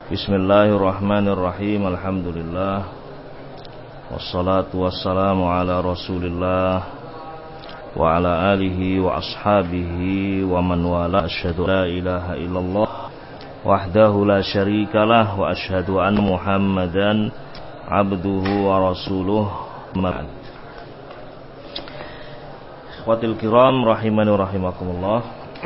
Bismillahirrahmanirrahim. Alhamdulillah. Wassalatu wassalamu ala Rasulillah wa ala alihi wa ashabihi wa man wala. Asyhadu la ilaha illallah wahdahu la syarikalah wa asyhadu anna Muhammadan abduhu wa rasuluh. Ma'ad. Ikhwatil kiram rahimani wa rahimakumullah.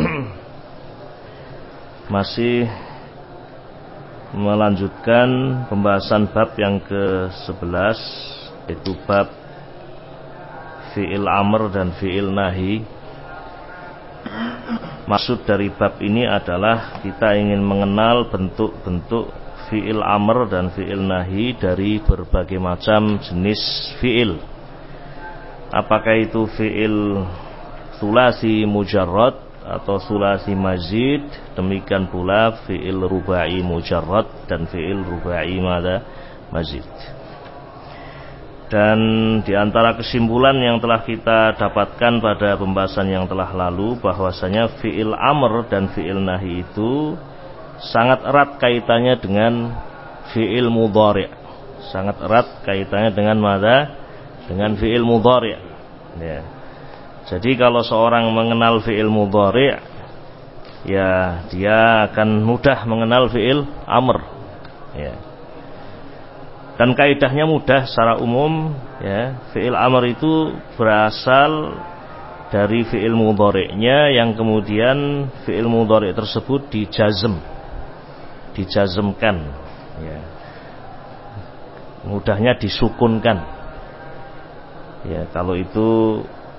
Masih melanjutkan pembahasan bab yang ke-11, yaitu bab fi'il amr dan fi'il nahi. Maksud dari bab ini adalah kita ingin mengenal bentuk-bentuk fi'il amr dan fi'il nahi dari berbagai macam jenis fi'il. Apakah itu fi'il sulasi mujarrad atau sulasi mazid, demikian pula fi'il rubai mujarrad dan fi'il rubai mazid. Dan di antara kesimpulan yang telah kita dapatkan pada pembahasan yang telah lalu, bahwasanya fi'il amr dan fi'il nahi itu sangat erat kaitannya dengan fi'il mudhari'. Sangat erat kaitannya dengan mana? Dengan fi'il mudhari'. Ya. Jadi kalau seorang mengenal fi'il mudhari', ya dia akan mudah mengenal fi'il amr. Ya. Dan kaidahnya mudah secara umum, ya. Fi'il amr itu berasal dari fi'il mudhari'nya yang kemudian fi'il mudhari' tersebut dijazmkan, ya. Mudahnya disukunkan. Ya, kalau itu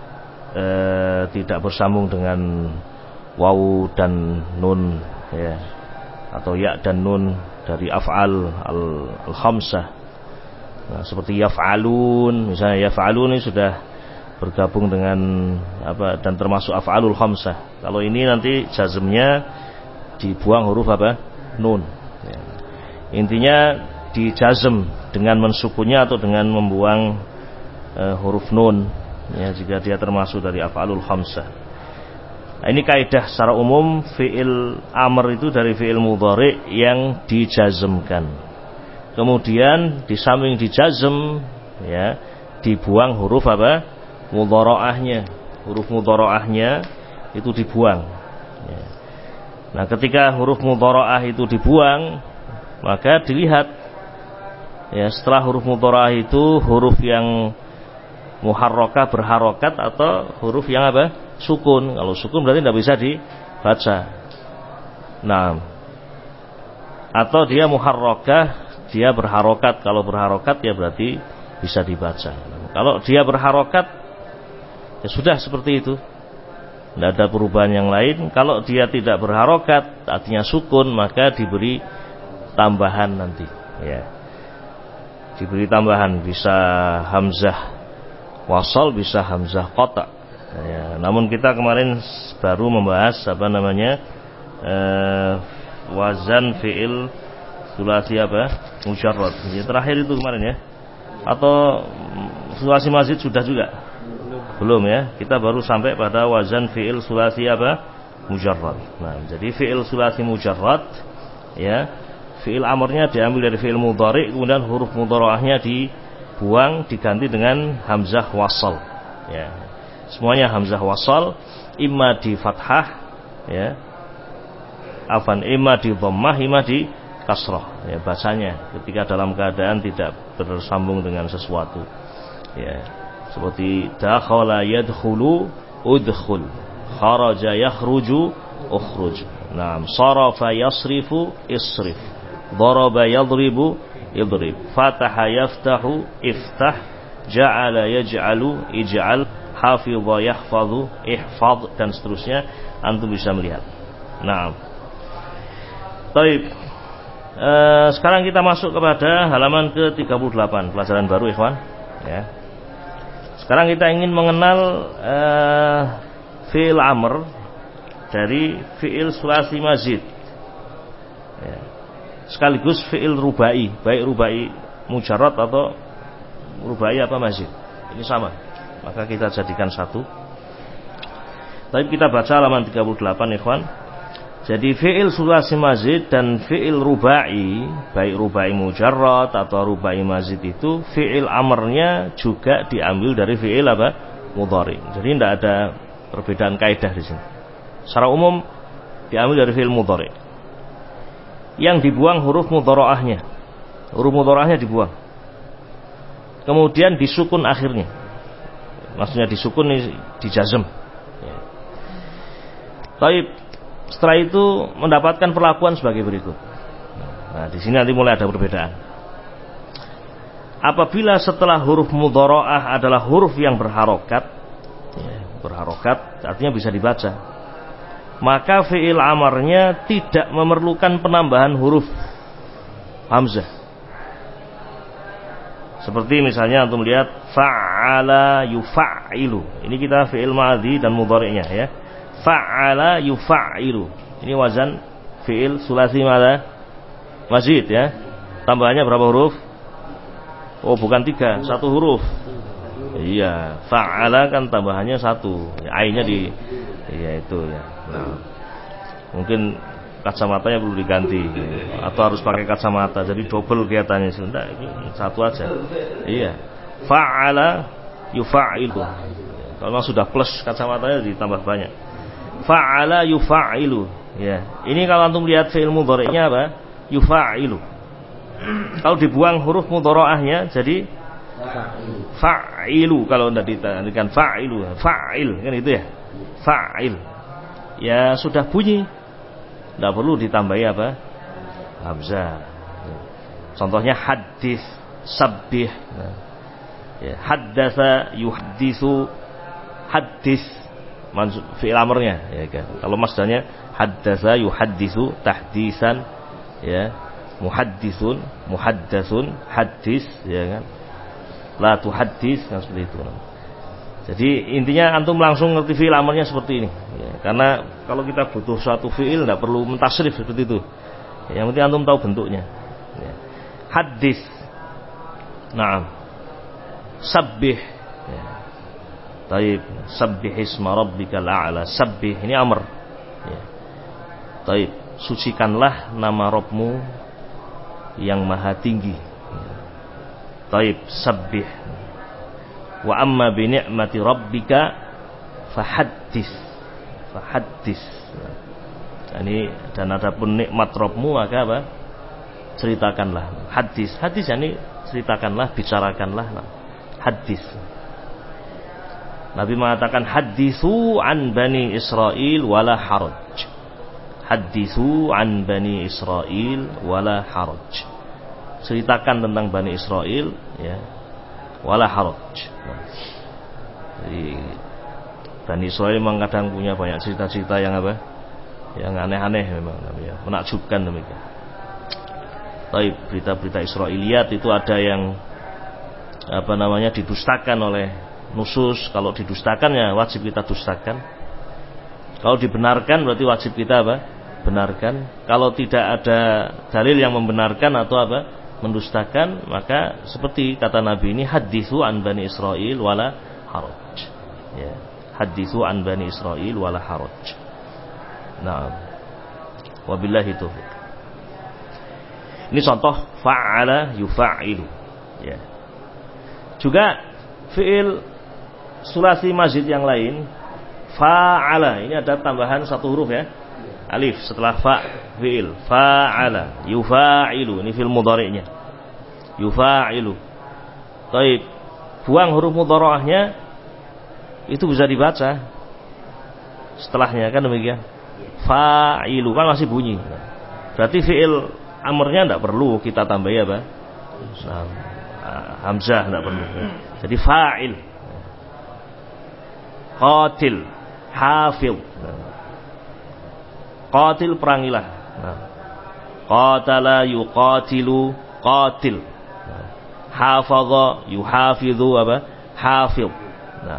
tidak bersambung dengan waw dan nun, ya, atau ya dan nun dari af'al al-khamsah. Nah, seperti yaf'alun, misalnya yaf'alun ini sudah bergabung dengan apa dan termasuk af'alul khamsah. Kalau ini nanti jazmnya dibuang huruf apa? Nun. Ya. Intinya dijazm dengan mensukunnya atau dengan membuang huruf nun. Ya, jika dia termasuk dari af'alul khamsah. Nah, ini kaidah secara umum fi'il amr itu dari fi'il mudhari' yang dijazmkan. Kemudian di samping dijazm, ya, dibuang huruf apa? Mudhara'ahnya. Huruf mudhara'ahnya itu dibuang. Ya. Nah, ketika huruf mudhara'ah itu dibuang, maka dilihat, ya, setelah huruf mudhara'ah itu huruf yang muharrakah berharokat atau huruf yang apa? Sukun. Kalau sukun berarti tidak bisa dibaca. Nah, atau dia muharrakah, dia berharokat. Kalau berharokat ya berarti bisa dibaca. Kalau dia berharokat, ya sudah seperti itu, tidak ada perubahan yang lain. Kalau dia tidak berharokat, artinya sukun, maka diberi tambahan nanti. Ya, diberi tambahan, bisa hamzah wasal, bisa hamzah qata. Ya, namun kita kemarin baru membahas apa namanya wazan fi'il sulasi apa? Mujarrad. Ya, terakhir itu kemarin, ya. Atau sulasi mazid sudah juga? Belum, ya. Kita baru sampai pada wazan fi'il sulasi apa? Mujarrad. Nah, jadi fi'il sulasi mujarrad, ya, fi'il amrnya diambil dari fi'il mudhari', kemudian huruf mudhara'ahnya dibuang, diganti dengan hamzah wasal, ya. Semuanya hamzah wasal, imma di fathah, ya, imma di dhammah, imma di kasrah, ya, bacanya ketika dalam keadaan tidak bersambung dengan sesuatu, ya, seperti dakhala yadkhulu udkhul, kharaja yakhruju ukhruj. Naam, sarafa yasrifu isrif, daraba yadribu idrib, fataha yaftahu iftah, ja'ala yaj'alu ij'al, hafidha yahfadhu ihfadh, dan seterusnya. Antum bisa melihat. Nah, baik. Sekarang kita masuk kepada halaman ke-38, pelajaran baru, ikhwan, ya. Sekarang kita ingin mengenal fi'il amr dari fi'il sulasi mazid, ya, sekaligus fi'il rubai, baik rubai mujarrad atau rubai apa mazid, ini sama, maka kita jadikan satu. Tapi kita baca halaman 38, ikhwan. Jadi fi'il sulasi mazid dan fi'il rubai, baik rubai mujarrad atau rubai mazid itu fi'il amarnya juga diambil dari fi'il apa? Mudhari. Jadi tidak ada perbedaan kaidah di sini. Secara umum diambil dari fi'il mudhari. Yang dibuang huruf mudhara'ahnya. Huruf mudhara'ahnya dibuang. Kemudian disukun akhirnya. Maksudnya disukun dijazm. Ya. Taib. Setelah itu mendapatkan perlakuan sebagai berikut. Nah, di sini nanti mulai ada perbedaan. Apabila setelah huruf mudhara'ah adalah huruf yang berharokat, ya, berharokat artinya bisa dibaca, maka fi'il amarnya tidak memerlukan penambahan huruf hamzah. Seperti misalnya antum lihat fa'ala yufa'ilu. Ini kita fi'il madhi dan mudhari'nya ya. Fa'ala yufa'ilu. Ini wazan fi'il sulasi madha mazid ya. Tambahannya berapa huruf? Oh bukan 3, 1 huruf. Iya, fa'ala kan tambahannya 1. Ainnya di iya itu ya. Nah, mungkin kacamatanya perlu diganti atau harus pakai kacamata jadi double kelihatannya. Sudah, ini 1 aja. Iya. Fa'ala yufa'ilu. Kalau sudah plus kacamatanya ditambah banyak. Fa'ala yufa'ilu. Ya. Ini kalau antum lihat fi'il mudhari'nya apa? Yufa'ilu. Kalau dibuang huruf mudhara'ahnya jadi fa'ilu. Kalau tidak ditandkan fa'ilu, fa'il kan itu ya. Fa'il. Ya sudah bunyi. Tidak perlu ditambahi apa? Hamzah. Contohnya hadis, sabbih. Nah. Ya, haddatsa yuhaddisu, hadis. Fi'il amrnya ya kan. Kalau masdarnya haddatsa yuhaddisu tahdisan ya. Muhaddisun, muhaddatsun, hadis ya kan. La tuhaddis kan seperti itu. Jadi intinya antum langsung ngerti fi'il amarnya seperti ini ya, karena kalau kita butuh suatu fi'il tidak perlu mentasrif seperti itu. Yang penting antum tahu bentuknya ya. Hadis. Naam. Sabbih ya. Taib. Sabbih isma rabbikal a'la. Sabbih ini amr ya. Taib. Sucikanlah nama Rabbmu yang maha tinggi ya. Taib. Sabbih. Wa amma bi ni'mati rabbika fahaddis. Fahaddis. Ini dan adapun nikmat Rabbmu maka apa? Ceritakanlah. Hadis. Hadis ini ceritakanlah, bicarakanlah. Hadis. Nabi mengatakan hadithu an bani Israil wala haraj. Hadithu an bani Israil wala haraj. Ceritakan tentang Bani Israil ya. Wala haraj. Nah, jadi Bani Israil memang kadang punya banyak cerita-cerita yang apa? Yang aneh-aneh memang ya, menakjubkan demikian. Tapi berita-berita Israiliyat itu ada yang apa namanya didustakan oleh nusus. Kalau didustakan ya wajib kita dustakan. Kalau dibenarkan berarti wajib kita apa? Benarkan. Kalau tidak ada dalil yang membenarkan atau apa? Mendustakan, maka seperti kata Nabi ini hadithu an bani Israil wala haraj ya, hadithu an bani Israil wala haraj. Naam. Wabillahi taufiq. Ini contoh fa'ala yufa'ilu ya. Juga fi'il sulasi mazid yang lain fa'ala, ini ada tambahan 1 huruf ya, alif setelah fa, fi'il fa'ala yufa'ilu, ini fi'il mudhari'nya yufa'ilu. Baik, buang huruf mudhara'ahnya, itu bisa dibaca setelahnya kan demikian. Fa'ilu kan masih bunyi, berarti fi'il amrnya tidak perlu kita tambahi apa? Hamzah tidak perlu. Jadi fa'il. Qatil, hafil. Qatil perangilah. Qatala yuqatilu, qatil. Hafadha yuhafidhu apa? Hafidh. Nah.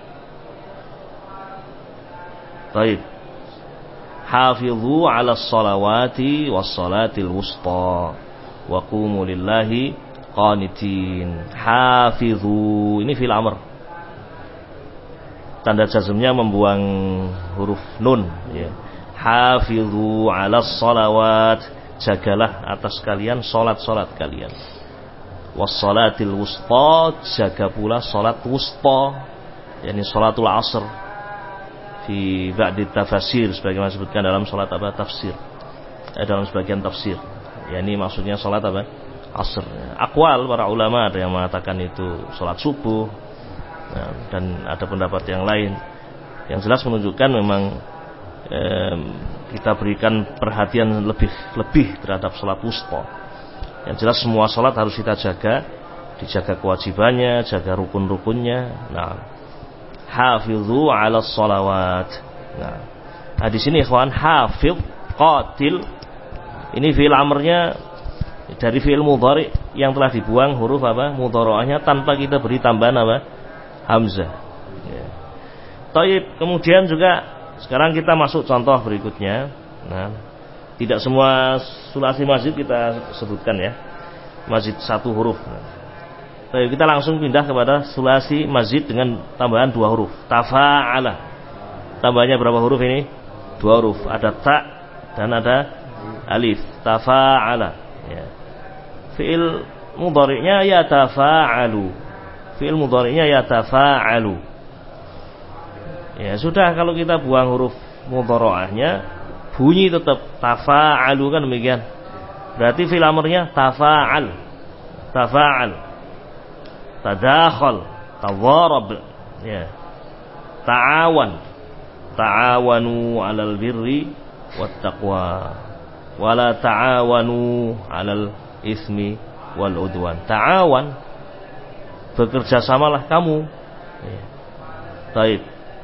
Baik. Hafidhu 'ala sholawati was salatil wusta wa qumu lillahi qanitin. Hafidhu ini fil amr. Tanda jazmnya membuang huruf nun ya. Hafizu 'alas shalawat, jagalah atas kalian salat-salat kalian. Was-salatil wusta, jaga pula salat wusta, yakni salatul asr. Fi ba'di tafsir, sebagaimana disebutkan dalam salat apa tafsir. Dalam sebagian tafsir. Yakni maksudnya salat apa? Asr. Aqwal para ulama ada yang mengatakan itu salat subuh. Nah, dan ada pendapat yang lain. Yang jelas menunjukkan memang kita berikan perhatian lebih terhadap salat wusta. Yang jelas semua salat harus kita jaga, dijaga kewajibannya, jaga rukun-rukunnya. Nah, hafizu 'alas shalawat. Nah, di sini ikhwan, hafiz, qatil, ini fi'il amrnya dari fi'il mudhari yang telah dibuang huruf apa? Mudhara'ahnya tanpa kita beri tambahan apa? Hamzah. Ya. Taib, kemudian juga sekarang kita masuk contoh berikutnya. Nah, tidak semua sulasi mazid kita sebutkan ya. Mazid satu huruf. Baik, kita langsung pindah kepada sulasi mazid dengan tambahan 2 huruf. Tafa'ala. Tambahnya berapa huruf ini? 2 huruf. Ada ta dan ada alif. Tafa'ala. Ya. Fi'il mudhari'nya yatafa'alu. Fi'il mudhari'nya yatafa'alu. Ya sudah, kalau kita buang huruf mudhara'ahnya, bunyi tetap tafa'alu, kan demikian. Berarti fi'il amrnya tafa'al. Tafa'al. Tadakhal, tadharab, ya. Ta'awan. Ta'awanu 'alal birri wat taqwa. Wala ta'awanu 'alal ismi wal udwan. Ta'awan, bekerja samalah kamu. Ya. Baik.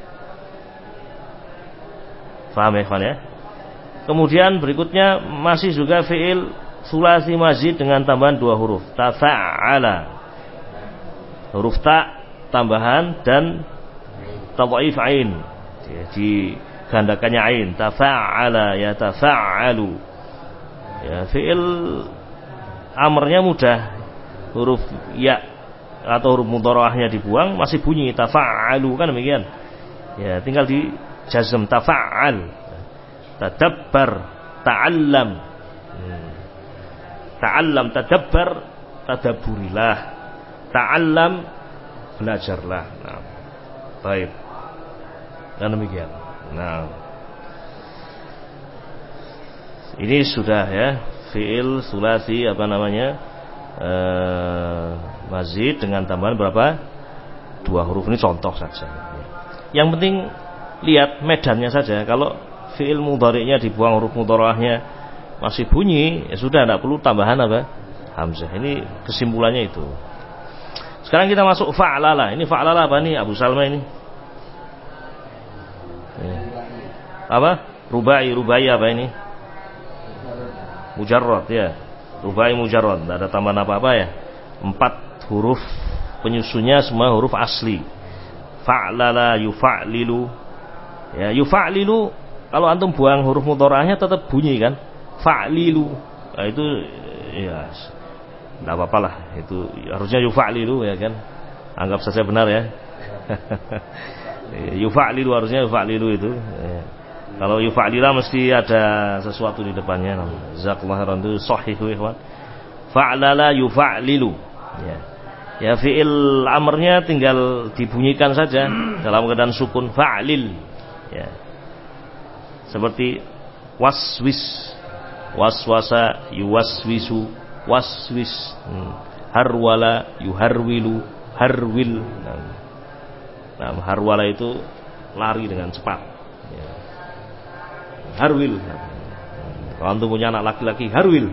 Paham ya, kawan ya? Kemudian berikutnya masih juga fi'il sulasi mazid dengan tambahan 2 huruf. Tafa'ala. Huruf ta tambahan dan tadhaif ain. Digandakannya ain. Tafa'ala yatafa'alu. Ya, fi'il amrnya mudah. Huruf ya atau huruf mudhara'ahnya dibuang, masih bunyi tafa'alu, kan demikian. Ya, tinggal di jazm tafa'al. Tadabbar, ta'allam. Ta'allam, tadabbar, tadabburilah. Ta'allam, belajarlah. Nah, baik. Dan demikian. Nah, ini sudah ya fi'il sulasi apa namanya? Mazid dengan tambahan berapa? 2 huruf. Ini contoh saja. Yang penting lihat medannya saja. Kalau fi'il mudhari'nya dibuang huruf mudhara'ahnya masih bunyi, ya sudah, tidak perlu tambahan apa? Hamzah. Ini kesimpulannya itu. Sekarang kita masuk fa'lala. Ini fa'lala apa nih Abu Salma ini? Apa? Rubai apa ini? Mujarrad ya. Rubai mujarrad, tidak ada tambahan apa-apa ya. 4 huruf penyusunnya semua huruf asli. Fa'lala, yufa'lilu. Ya, yufa'lilu, kalau antum buang huruf mudhara'ahnya tetap bunyi kan? Fa'lilu. Nah, itu ya enggak apa-apa lah. Itu harusnya yufa'lilu ya kan? Anggap saja benar ya. Yufa'lilu, harusnya yufa'lilu itu. Ya. Kalau yufa'lila mesti ada sesuatu di depannya. Jazakallahu khairan, itu sahih ikhwan. Fa'lala yufa'lilu. Ya. Ya, fi'il amrnya tinggal dibunyikan saja dalam keadaan sukun, fa'lil. Ya. Seperti waswis. Waswasa yuwaswisu, waswis. Harwala yuharwilu, harwil. Nah, harwala itu lari dengan cepat. Ya. Harwil. Kalau antum punya anak laki-laki, harwil.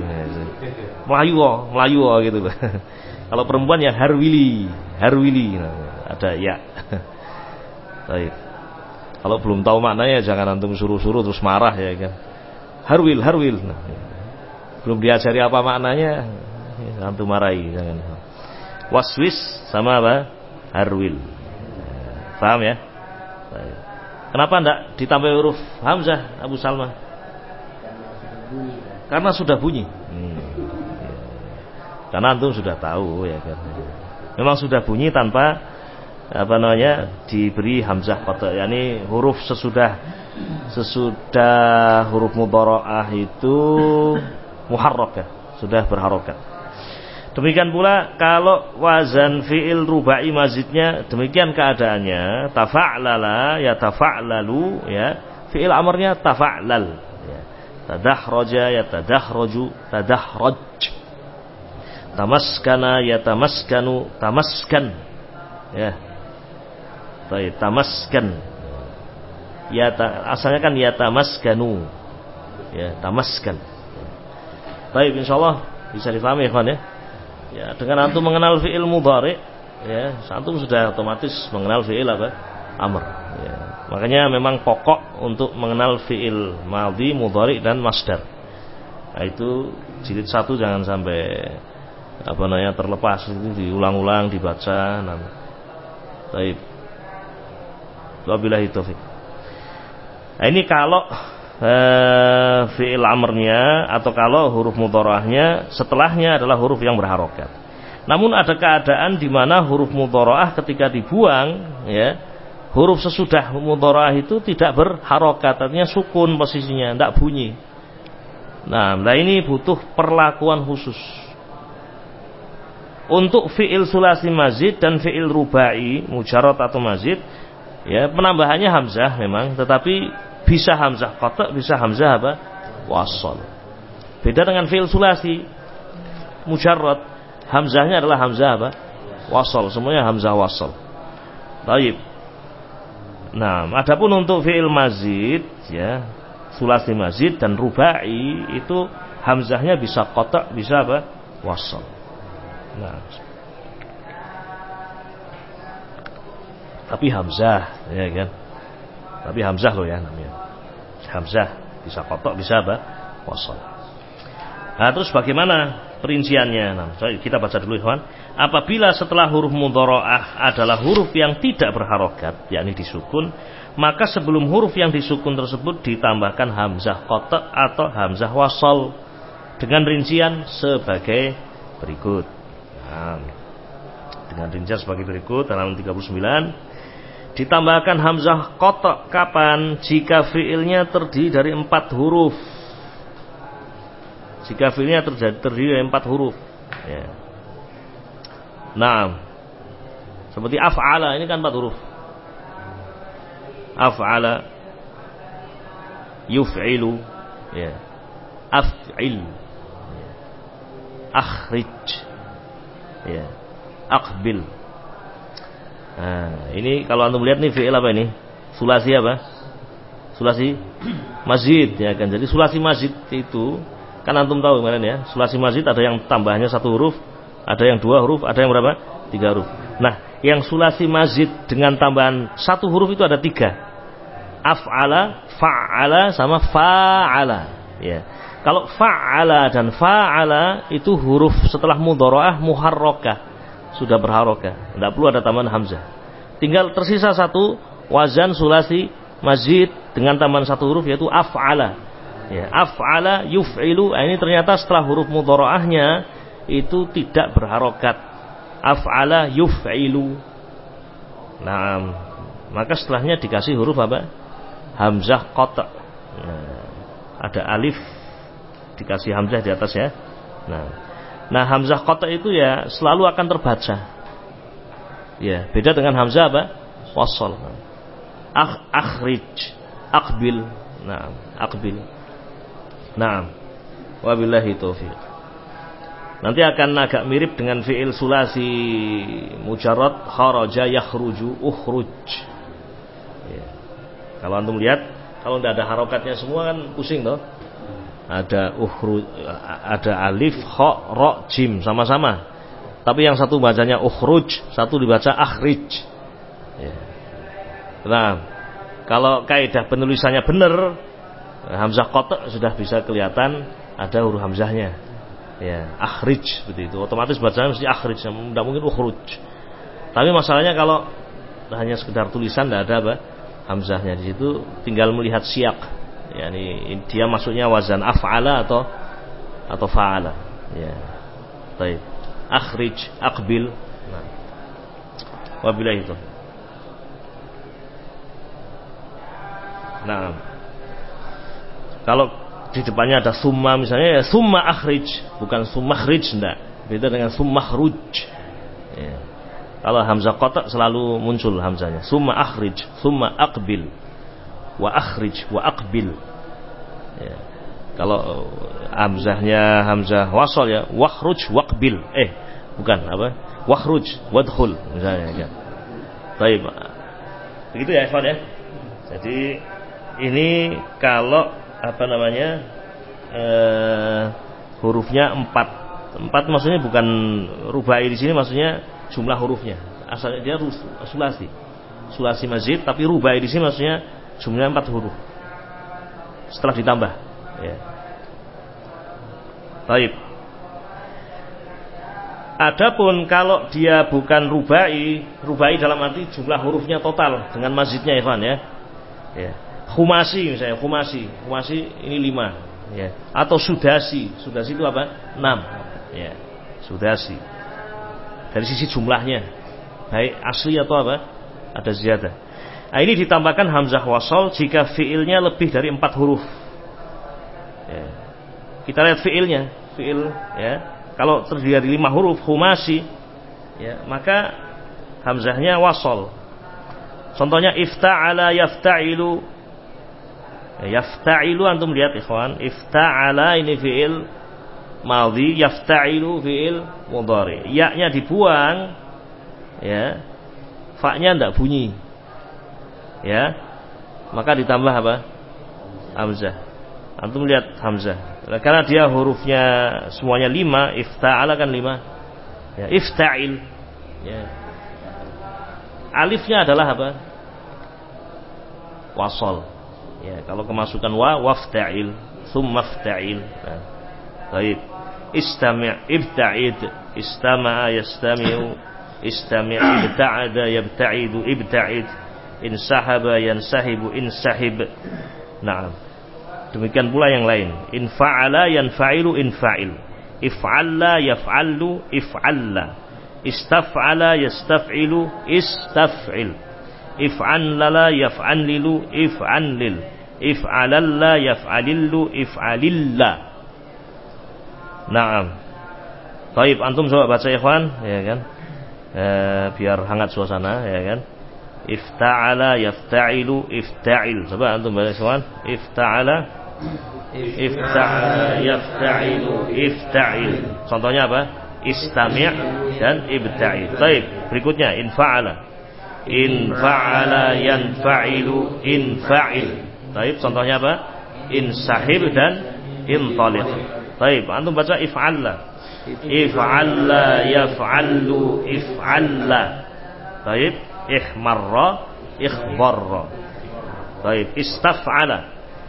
Melayu gitu loh. Kalau perempuan ya harwili. Nah, ada ya. Baik. Kalau belum tahu maknanya jangan antum suruh-suruh terus marah ya kan. Harwil. Nah, belum diajari apa maknanya, antum marahi jangan. Waswis sama apa? Harwil. Paham ya? Baik. Kenapa enggak ditambah huruf hamzah Abu Salma? Karena sudah bunyi. Karena antum sudah tahu ya kan. Memang sudah bunyi tanpa diberi hamzah qata', yakni huruf sesudah huruf mudhara'ah itu muharrakah, sudah berharokat. Demikian pula kalau wazan fi'il rubai mazidnya demikian keadaannya, tafa'lala ya tafa'lalu ya, fi'il amrnya tafa'lal ya. Tadakhraja ya tadakhraju, tadahraj. Tamaskana ya tamaskanu, tamaskan ya. Baik, tamaskan ya asalnya kan ya tamaskanu ya, tamaskan. Baik, insyaallah bisa difahami ikhwan ya. Ya, dengan antum mengenal fi'il mudhari ya, antum sudah otomatis mengenal fi'il apa? Amr ya. Makanya memang pokok untuk mengenal fi'il madhi, mudhari dan masdar. Nah, itu jilid 1 jangan sampai terlepas, itu diulang-ulang dibaca. Baik. Wabillahi taufik. Nah, ini kalau fi'il amrnya atau kalau huruf mudhara'ahnya setelahnya adalah huruf yang berharokat. Namun ada keadaan di mana huruf mudhara'ah ketika dibuang ya, huruf sesudah mudhara'ah itu tidak berharokat, artinya sukun posisinya, tidak bunyi. Nah, ini butuh perlakuan khusus. Untuk fi'il sulasi mazid dan fi'il rubai mujarrad atau mazid ya, penambahannya hamzah memang, tetapi bisa hamzah qata', bisa hamzah apa? Wasal. Beda dengan fi'il sulasi mujarrad, hamzahnya adalah hamzah apa? Wasal, semuanya hamzah wasal. Baik. Nah, adapun untuk fi'il mazid ya, sulasi mazid dan rubai itu hamzahnya bisa qata', bisa apa? Wasal. Nah. Tapi hamzah ya kan. Tapi hamzah loh ya namanya. Hamzah bisa qata', bisa apa? Wasal. Nah, terus bagaimana perinciannya? Nah, kita baca dulu ikhwan. Apabila setelah huruf mudhara'ah adalah huruf yang tidak berharokat, yakni disukun, maka sebelum huruf yang disukun tersebut ditambahkan hamzah qata' atau hamzah wasal dengan rincian sebagai berikut. Nah, dengan rincian sebagai berikut halaman 39. Ditambahkan hamzah qata' kapan? Jika fi'ilnya terdiri dari 4 huruf. Jika fi'ilnya terdiri dari 4 huruf ya. Nah, seperti af'ala ini kan 4 huruf. Af'ala, yuf'ilu ya. Af'il ya. Akhrij ya. Aqbil. Nah, ini kalau antum lihat nih fi'il apa ini? Sulasi apa? Sulasi mazid ya kan. Jadi sulasi mazid itu kan antum tahu kemarin ya. Sulasi mazid ada yang tambahnya 1 huruf, ada yang 2 huruf, ada yang berapa? 3 huruf. Nah, yang sulasi mazid dengan tambahan 1 huruf itu ada 3. Af'ala, fa'ala sama fa'ala ya. Kalau fa'ala dan fa'ala itu huruf setelah mudhara'ah muharrakah, sudah berharokah, tidak perlu ada tambahan hamzah. Tinggal tersisa 1 wazan sulasi mazid dengan tambahan 1 huruf yaitu af'ala. Ya, af'ala yuf'ilu. Ini ternyata setelah huruf mudhara'ahnya itu tidak berharokat. Af'ala yuf'ilu. Nah, maka setelahnya dikasih huruf apa? Hamzah qata'. Ya, ada alif dikasih hamzah di atas ya. Nah, hamzah qata' itu ya selalu akan terbaca. Ya, beda dengan hamzah apa? Wasal. Akhrij, aqbil. Nah, aqbil. Nah, wabillahi taufiq. Nanti akan agak mirip dengan fi'il sulasi mujarrad, kharaja yakhruju, ukhruj. Ya. Kalau antum lihat, kalau tidak ada harokatnya semua kan pusing toh. Ada ada alif, kha, ra, jim sama-sama. Tapi yang satu bacanya ukhruj, satu dibaca akhrij. Ya. Nah, kalau kaidah penulisannya benar, hamzah qata' sudah bisa kelihatan ada huruf hamzahnya. Ya, akhrij seperti itu. Otomatis bacanya mesti akhrij, tidak mungkin ukhruj. Tapi masalahnya kalau hanya sekedar tulisan tidak ada apa? Hamzahnya di situ, tinggal melihat siyak. Yani dia masuknya wazan af'ala atau fa'ala. Ya. Baik. Akhrij, aqbil. Nah. Wabillahi itu. Nah, kalau di depannya ada summa misalnya ya summa akhrij, bukan summa khrij, enggak. Beda dengan summa khruj. Ya. Kalau hamzah qata selalu muncul hamzahnya. Summa akhrij, summa aqbil, wa akhrij, wa aqbil. Ya. Kalau hamzahnya hamzah wasal ya wakhruj waqbil. Bukan apa? Wakhruj wadkhul misalnya kan. Baik. Begitu ya, ikhwan ya. Jadi ini kalau apa namanya hurufnya 4 maksudnya bukan rubai di sini, maksudnya jumlah hurufnya. Asalnya dia sulasi mazid, tapi rubai di sini maksudnya jumlahnya 4 huruf setelah ditambah. Ya. Baik. Adapun kalau dia bukan rubai dalam arti jumlah hurufnya total dengan mazidnya, ikhwan ya. Ya. Khumasi misalnya, khumasi ini 5 ya. Atau sudasi itu apa? 6 ya. Sudasi dari sisi jumlahnya baik asli atau apa ada ziyadah. Nah, ini ditambahkan hamzah wasal jika fiilnya lebih dari 4 huruf ya. Kita lihat fiil ya. Kalau terdiri dari 5 huruf khumasi ya, maka hamzahnya wasal. Contohnya ifta'ala yafta'ilu. Yafta'ilu antum lihat ikhwan, ifta'ala ini fi'il madhi, yafta'ilu fi'il mudhari. Ya-nya dibuang ya. Fa-nya enggak bunyi. Ya. Maka ditambah apa? Hamzah. Antum lihat hamzah. Karena dia hurufnya semuanya 5, ifta'ala kan 5. Ya, ifta'il. Ya. Alifnya adalah apa? Wasal. Ya, kalau kemasukan wafta'il, thumma fta'il. Nah, baik. Istami' ibta'id, istama'a yastami'u, istami' ibta'ada yabta'idu ibta'id, insahaba yansahibu insahib. Nah, demikian pula yang lain. Infa'ala yanfa'ilu infa'il, if'alla yaf'allu if'alla, istaf'ala yastaf'ilu istaf'il, if'anlala yaf'anlilu if'anlil, if'alalla yaf'alillu if'alilla. Naam. Baik, antum coba baca ikhwan ya kan. Biar hangat suasana ya kan. Ifta'ala yafta'ilu ifta'il. Coba antum baca ikhwan. Ifta'ala yafta'ilu ifta'il. Contohnya apa? Istami' dan ibta'il. Baik, berikutnya infa'ala yanfa'ilu infa'il. Baik, contohnya apa? Insahib dan intaliq. Baik, antum baca if'alla yaf'allu if'alla. Baik, ihmarra ikhbarra. Baik, istaf'ala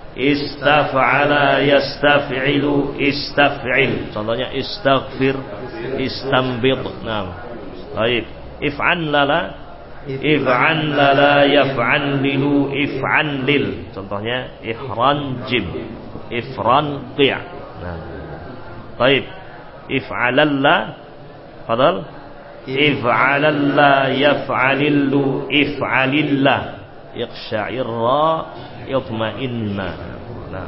yastaf'ilu istaf'il. Contohnya istaghfir istambid. Nah, baik, if'anlala yaf'anlilu if'anlil. Contohnya ihranjim ifranqi'. Nah, baik, if'alalla fadal if'alalla yaf'alillu if'alillah, iqsha'irra yatma'inna. Nah,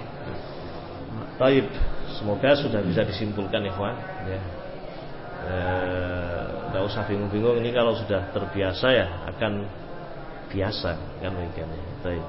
baik, semoga sudah bisa disimpulkan ikhwan ya. Tidak usah bingung-bingung, ini kalau sudah terbiasa ya akan biasa kan begini. Baik.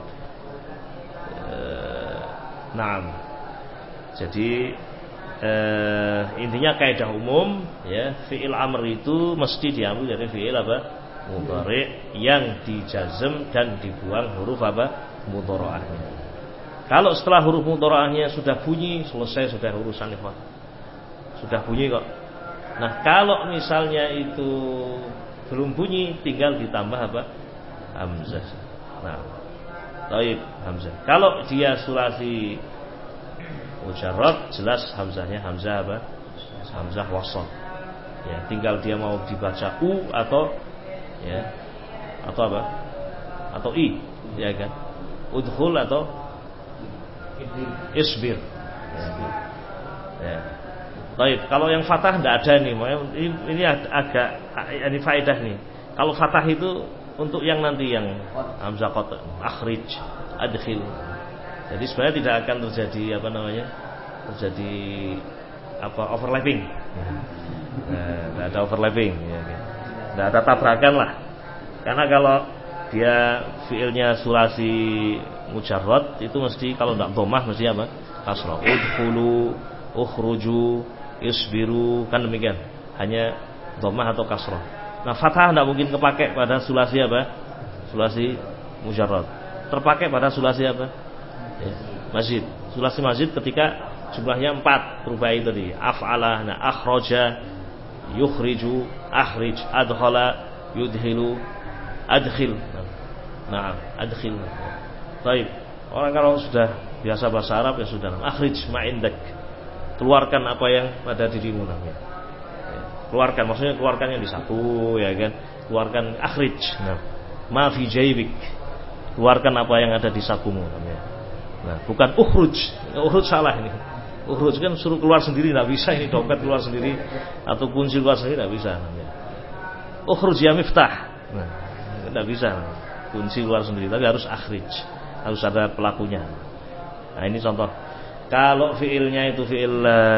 Nah, jadi intinya kaidah umum ya, fi'il amr itu mesti diambil dari fi'il apa? Mudhari yang dijazm dan dibuang huruf apa? Mudhara'ahnya. Kalau setelah huruf mudhara'ahnya sudah bunyi, selesai sudah urusan ikhwan. Sudah bunyi kok. Nah, kalau misalnya itu belum bunyi, tinggal ditambah apa? Hamzah. Nah, taib hamzah. Kalau dia sulasi mujarrad, jelas hamzahnya hamzah apa? Hamzah wasal. Ya, tinggal dia mau dibaca u atau ya atau apa? Atau i, ya kan? Udkhul atau isbir. Ya. Baik, kalau yang fathah tidak ada nih. Ini agak ini faedah nih. Kalau fathah itu untuk yang nanti yang hamzah qata, akhrij, adkhil. Jadi sebenarnya tidak akan terjadi overlapping. Tidak ada overlapping, ya. Tidak ada tabrakan lah. Karena kalau dia fiilnya sulasi mujarrad itu mesti kalau tidak dhammah mesti apa? Kasrah. Udkhulu, ukhruju, isbiru, kan demikian. Hanya dhammah atau kasrah. Nah, fathah tidak mungkin kepakai pada sulasi apa? Sulasi mujarrad. Terpakai pada sulasi apa? Ya, mazid. Sulasi mazid ketika jumlahnya 4 rubai tadi. Af'ala, nah, akhraja, yukhriju, akhrij, adkhala, yudhilu, adkhil. Nah, adkhil. Baik. Orang kalau sudah biasa bahasa Arab ya sudah. Akhrij ma'indak. Keluarkan apa yang pada dirimu namanya. Ya, keluarkan, maksudnya keluarkan yang di saku, ya kan. Keluarkan akhrij. Nah, ma fi jaybik. Keluarkan apa yang ada di sakumu namanya. Nah, bukan ukhruj. Ukhruj salah ini. Ukhruj kan suruh keluar sendiri, tidak bisa ini, dompet keluar sendiri atau kunci keluar sendiri tidak bisa namanya. Ukhruj ya miftah. Nah, tidak bisa. Kunci keluar sendiri, tapi harus akhrij. Harus ada pelakunya. Nah, ini contoh. Kalau fiilnya itu fiil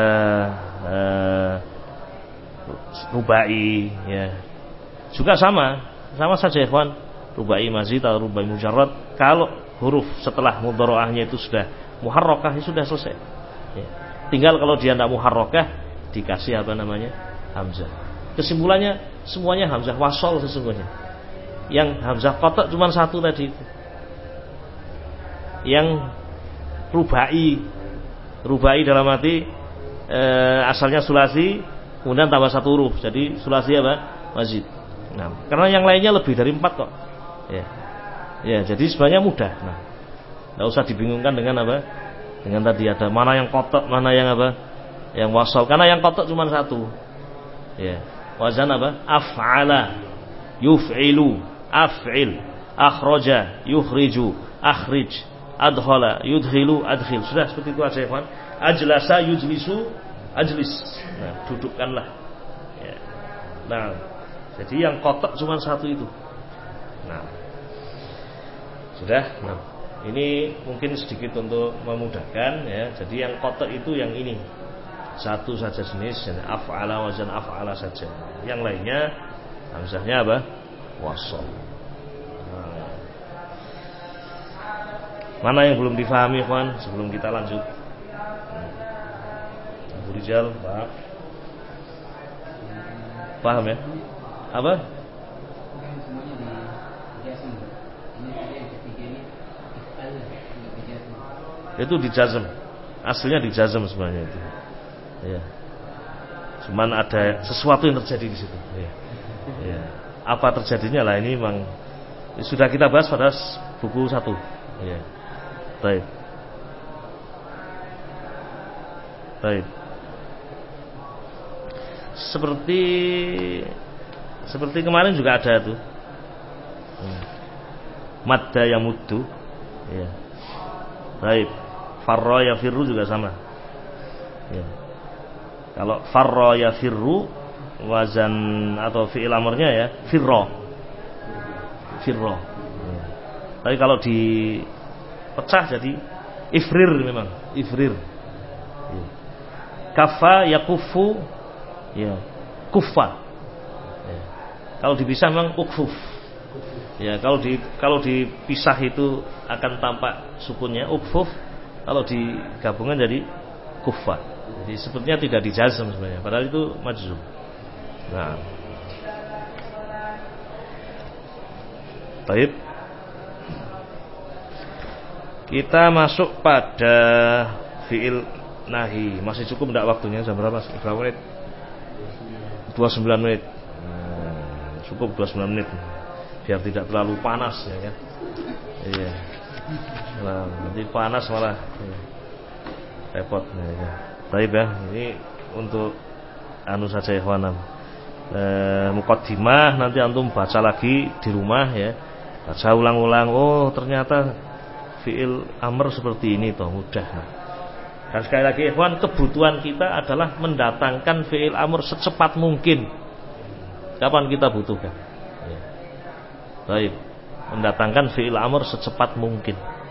rubai, ya. Juga sama saja ikhwan. Rubai mazid atau rubai mujarrad. Kalau huruf setelah mudharaahnya itu sudah muharrakah, ya sudah selesai. Ya. Tinggal kalau dia tidak muharrakah dikasih apa namanya? Hamzah. Kesimpulannya semuanya hamzah wasol sesungguhnya. Yang hamzah qata' cuma satu tadi. Yang rubai dalam arti asalnya sulasi kemudian tambah satu huruf. Jadi sulasi apa? Mazid. Nah, karena yang lainnya lebih dari 4 kok. Ya, jadi sebenarnya mudah. Nah, tidak usah dibingungkan dengan apa? Dengan tadi ada mana yang qata', mana yang apa? Yang wasal. Karena yang qata' cuma satu. Ya. Wazan apa? Af'ala, yuf'ilu, af'il, akhraja, yukhriju, akhrij, adkhala, yudkhilu, adkhil. Sudah seperti itu aja, ikhwan. Ajlasa, yujlisu, ajlis. Nah, dudukkanlah. Ya. Nah, jadi yang qata' cuma satu itu. Nah, sudah. Nah, ini mungkin sedikit untuk memudahkan, ya. Jadi yang qata' itu yang ini. Satu saja jenis, af'ala, wazan af'ala saja. Yang lainnya hamzahnya apa? Wasal. Nah. Mana yang belum difahami, ikhwan, sebelum kita lanjut? Abu Rizal, paham ya? Apa? Itu dijazm. Aslinya dijazm sebenarnya itu. Ya. Cuman ada sesuatu yang terjadi di situ. Ya. Ya. Apa terjadinya lah ini memang sudah kita bahas pada buku 1. Ya. Baik. Seperti kemarin juga ada tuh. Madda yamuddu. Ya. Baik. Farra yafirru juga sama. Ya. Kalau farra yafirru wazan atau fi'il amrnya ya firra. Ya. Tapi kalau dipecah jadi ifrir memang, ifrir. Ya. Kaffa yakufu ya, kuffa. Ya. Kalau dipisah memang ukfuf. Ya, kalau dipisah itu akan tampak sukunnya ukfuf. Kalau digabungkan jadi kuffa. Jadi sepertinya tidak dijazm sebenarnya, padahal itu majzum. Nah. Baik. Kita masuk pada fi'il nahi. Masih cukup enggak waktunya? Jam berapa? Berapa menit? 29 menit. Cukup 29 menit. Biar tidak terlalu panas ya kan. Iya. Nah, nanti panas malah repot ya kan. Baik ya, ini untuk anu saja ikhwan. Muqaddimah nanti antum baca lagi di rumah ya. Baca ulang-ulang. Oh, ternyata fi'il amr seperti ini toh, mudah. Nah. Dan sekali lagi ikhwan, kebutuhan kita adalah mendatangkan fi'il amr secepat mungkin. Kapan kita butuhkan? Ya. Baik, mendatangkan fi'il amr secepat mungkin.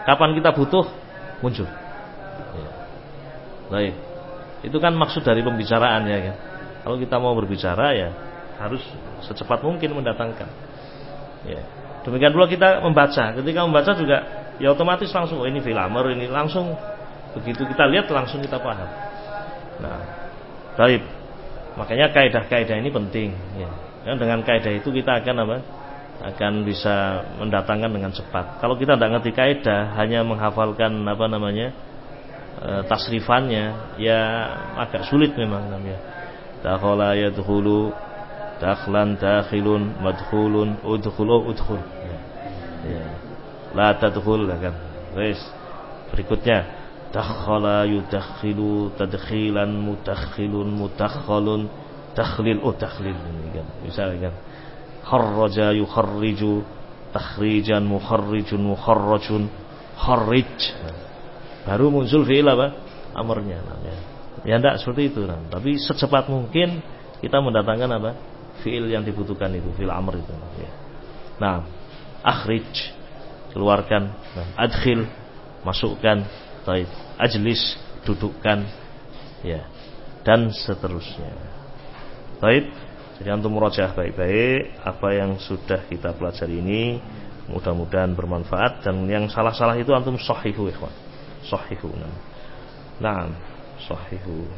Kapan kita butuh muncul. Ya. Baik. Itu kan maksud dari pembicaraan ya kan. Kalau kita mau berbicara ya harus secepat mungkin mendatangkan. Ya. Demikian pula kita membaca. Ketika membaca juga ya otomatis langsung ini fil amr, ini langsung begitu kita lihat langsung kita paham. Nah, baik. Makanya kaidah-kaidah ini penting ya. Dan dengan kaidah itu kita akan apa? Akan bisa mendatangkan dengan cepat. Kalau kita tidak ngerti kaidah, hanya menghafalkan apa namanya? Tasrifannya ya agak sulit memang namanya. Dakhala yadkhulu, dakhlan dakhilun, madkhulun, udkhulu udkhul. Ya. La tadkhul kan. Wes. Berikutnya dakhala yudakhilu, tadkhilan, mudakhilun, mudakhalun, takhlil takhlil kan. Bisa kan. Kharraja yukharriju, takhrijan, mukharrijun, mukharrajun, kharrij. Baru muncul fi'il apa? Amrnya. Ya enggak seperti itu. Tapi secepat mungkin kita mendatangkan apa? Fi'il yang dibutuhkan itu, fi'il amr itu. Ya. Nah, akhrij, keluarkan. Nah, adkhil, masukkan. Taib, ajlis, dudukkan. Ya. Dan seterusnya. Taib. Jadi antum murajaah baik-baik apa yang sudah kita pelajari ini, mudah-mudahan bermanfaat, dan yang salah-salah itu antum shahihu ikhwan. Sahihu. Nah, sahihu.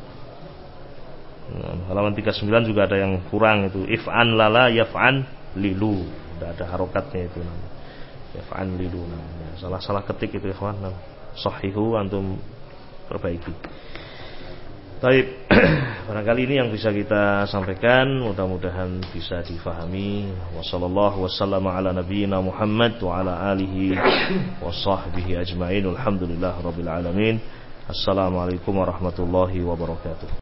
Nah, halaman 39 juga ada yang kurang itu. If'an lala yaf'an lilu. Tidak ada harokatnya itu. Yaf'an lilu. Salah-salah ketik itu ikhwan. Sahihu antum perbaiki. Baik. Barangkali ini yang bisa kita sampaikan, mudah-mudahan bisa difahami. Wassallallahu wassalamu ala nabiyyina Muhammad wa ala alihi wa sahbihi ajma'in. Alhamdulillah rabbil alamin. Assalamualaikum warahmatullahi wabarakatuh.